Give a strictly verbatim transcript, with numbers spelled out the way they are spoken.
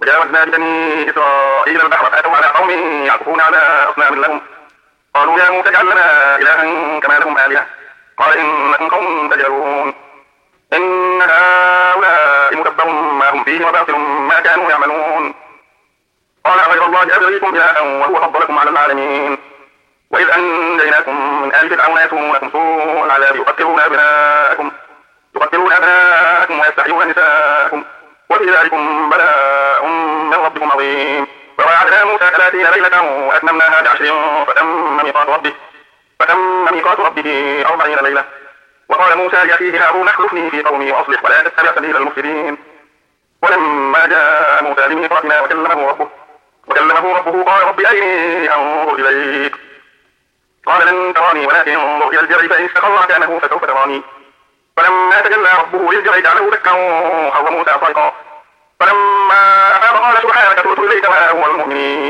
وجاوزنا ببني إسرائيل البحر فأتوا على قوم يعكفون على أصنام لهم قالوا يا موسى اجعل لنا إلها كما لهم آلهة قال إنكم قوم تجهلون إن هؤلاء متبر ما هم فيه وباطل ما كانوا يعملون قال غير الله أبغيكم إلها وهو فضلكم على العالمين وإذ أنجيناكم من آل فرعون يسومونكم سوء العذاب يقتلون أبناءكم يقتلون أبناءكم ويستحيون نساءكم وفي ذلكم بلاء من ربكم عظيم ووعدنا موسى ثلاثين ليلة وأتممناها بعشر فتم ميقات ربه فتم ميقات ربه أربعين ليلة وقال موسى لأخيه هارون اخلفني في قومي وأصلح ولا تتبع سبيل المفسدين ولما جاء موسى لميقاتنا وكلمه ربه وكلمه ربه قال رب أرني أنظر إليك قال لن تراني ولكن انظر إلى الجبل فإن استقر مكانه فسوف تراني فلما تجلى ربه للجبل جعله دكا وخر موسى صعقا فلما أفاق قال سبحانك تبت إليك وأنا أول المؤمنين